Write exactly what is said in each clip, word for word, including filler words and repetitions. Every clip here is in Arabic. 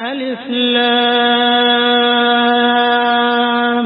ألف لام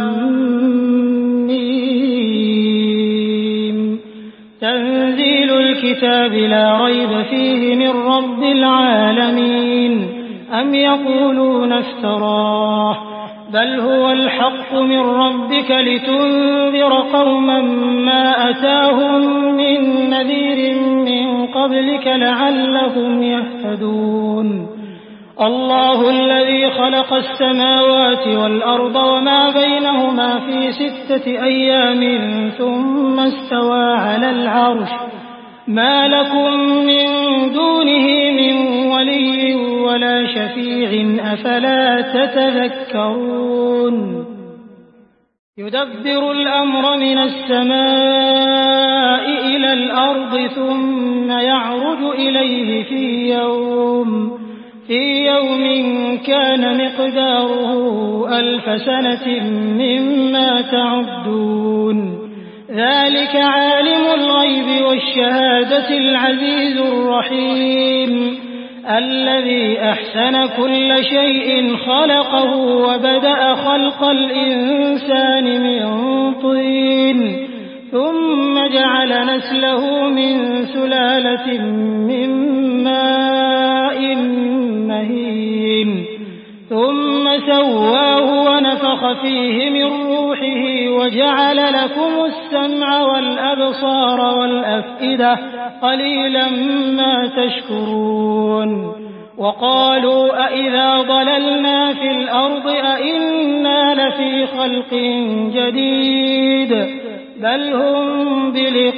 ميم تنزيل الكتاب لا ريب فيه من رب العالمين أم يقولون افتراه بل هو الحق من ربك لتنذر قوما ما أتاهم من نذير من قبلك لعلهم يهتدون الله الذي خلق السماوات والأرض وما بينهما في ستة أيام ثم استوى على العرش ما لكم من دونه من ولي ولا شفيع أفلا تتذكرون يدبر الأمر من السماء إلى الأرض ثم يعرج إليه في يوم في يوم كان مقداره ألف سنة مما تعدون ذلك عالم الغيب والشهادة العزيز الرحيم الذي أحسن كل شيء خلقه وبدأ خلق الإنسان من طين ثم جعل نسله من سلالة من ماء مهين ثم سواه ونفخ فيه من روحه وجعل لكم السمع والأبصار والأفئدة قليلا ما تشكرون وقالوا أإذا ضللنا في الأرض أإنا لفي خلق جديد بل هم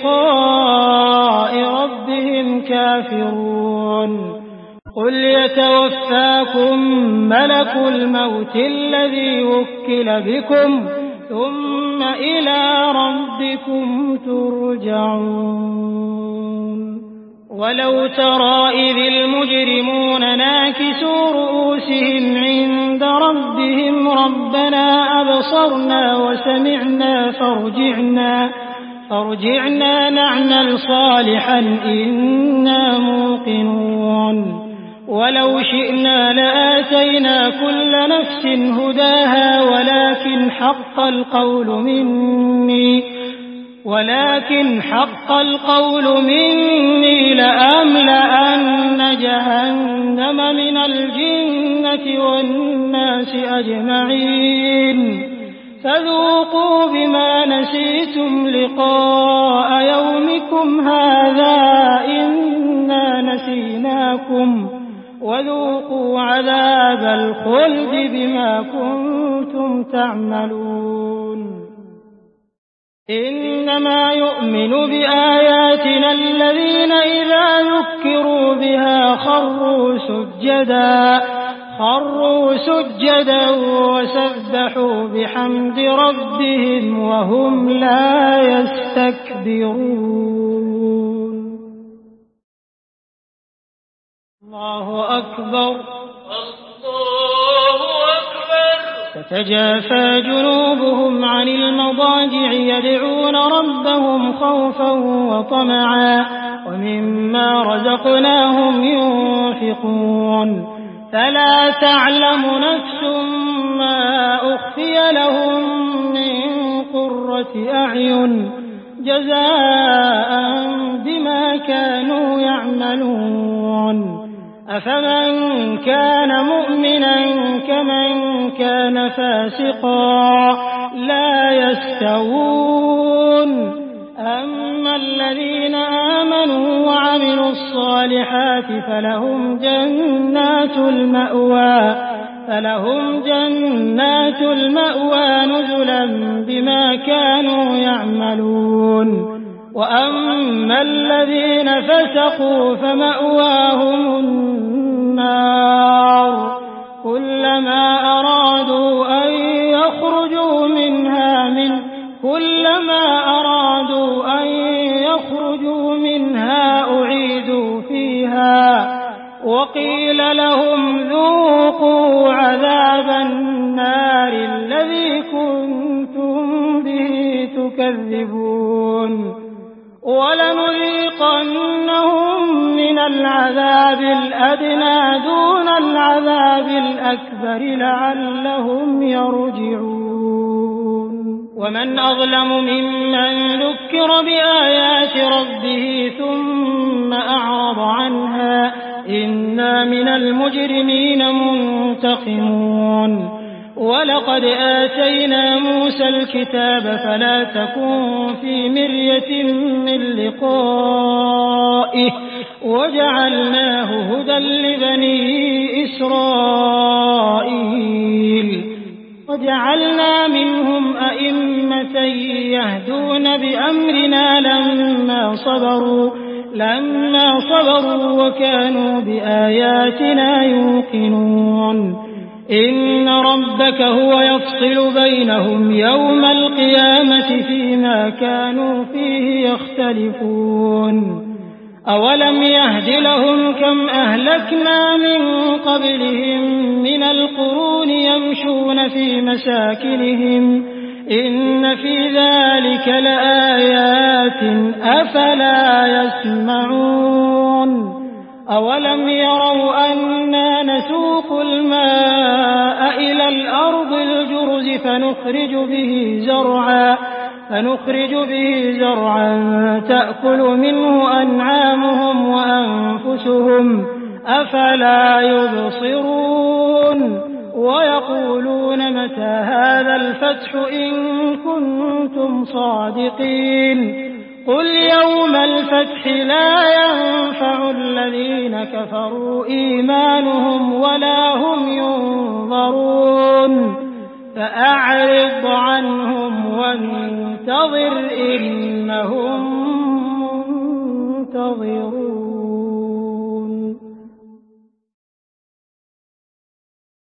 بلقاء ربهم كافرون قل يتوفاكم ملك الموت الذي وكل بكم ثم إلى ربكم ترجعون ولو ترى إذ المجرمون ناكسوا رؤوسهم عند ربهم ربنا أبصرنا وسمعنا فارجعنا فارجعنا نعمل صالحا إنا موقنون ولو شئنا لآتينا كل نفس هداها ولكن حق القول مني ولكن حق القول مني لأملأن جهنم من الجنة والناس أجمعين فذوقوا بما نسيتم لقاء يومكم هذا إنا نسيناكم وذوقوا عذاب الخلد بما كنتم تعملون إنما يؤمن بآياتنا الذين إذا ذكروا بها خروا سجدا خروا سجدا وسبحوا بحمد ربهم وهم لا يستكبرون الله أكبر الله أكبر تتجافى جنوبهم عن المضاجع يدعون ربهم خوفا وطمعا ومما رزقناهم ينفقون فلا تعلم نفس ما أخفي لهم من قرة أعين جزاء بما كانوا يعملون أفمن كان مؤمنا كمن كان فاسقا لا يستوون أما الذين آمنوا وعملوا الصالحات فلهم جنات المأوى فلهم جنات المأوى نزلا بما كانوا يعملون وأما الذين فسقوا فمأواهم النار كلما أرادوا أن يخرجوا منها من كلما أرادوا أن يخرجوا منها أعيدوا فيها وقيل لهم ذوقوا عذاب النار الذي كنتم به تكذبون ولنذيقنهم من العذاب العذاب الأدنى دون العذاب الأكبر لعلهم يرجعون ومن أظلم ممن ذكر بآيات ربه ثم أعرض عنها إنا من المجرمين منتقمون ولقد آتينا موسى الكتاب فلا تكن في مرية من لقائه وجعلناه هدى لبني إسرائيل وجعلنا منهم أئمة يهدون بأمرنا لما صبروا لما صبروا وكانوا بآياتنا يوقنون إن ربك هو يفصل بينهم يوم القيامة فيما كانوا فيه يختلفون أولم يهد لهم كم أهلكنا من قبلهم من القرون يمشون في مساكنهم إن في ذلك لآيات أفلا يسمعون أولم يروا أنا نسوق الماء إلى الأرض الجرز فنخرج به زرعا فنخرج به زرعا تأكل منه أنعامهم وأنفسهم أفلا يبصرون ويقولون متى هذا الفتح إن كنتم صادقين قل يوم الفتح لا ينفع الذين كفروا إيمانهم ولا هم ينظرون فأعرض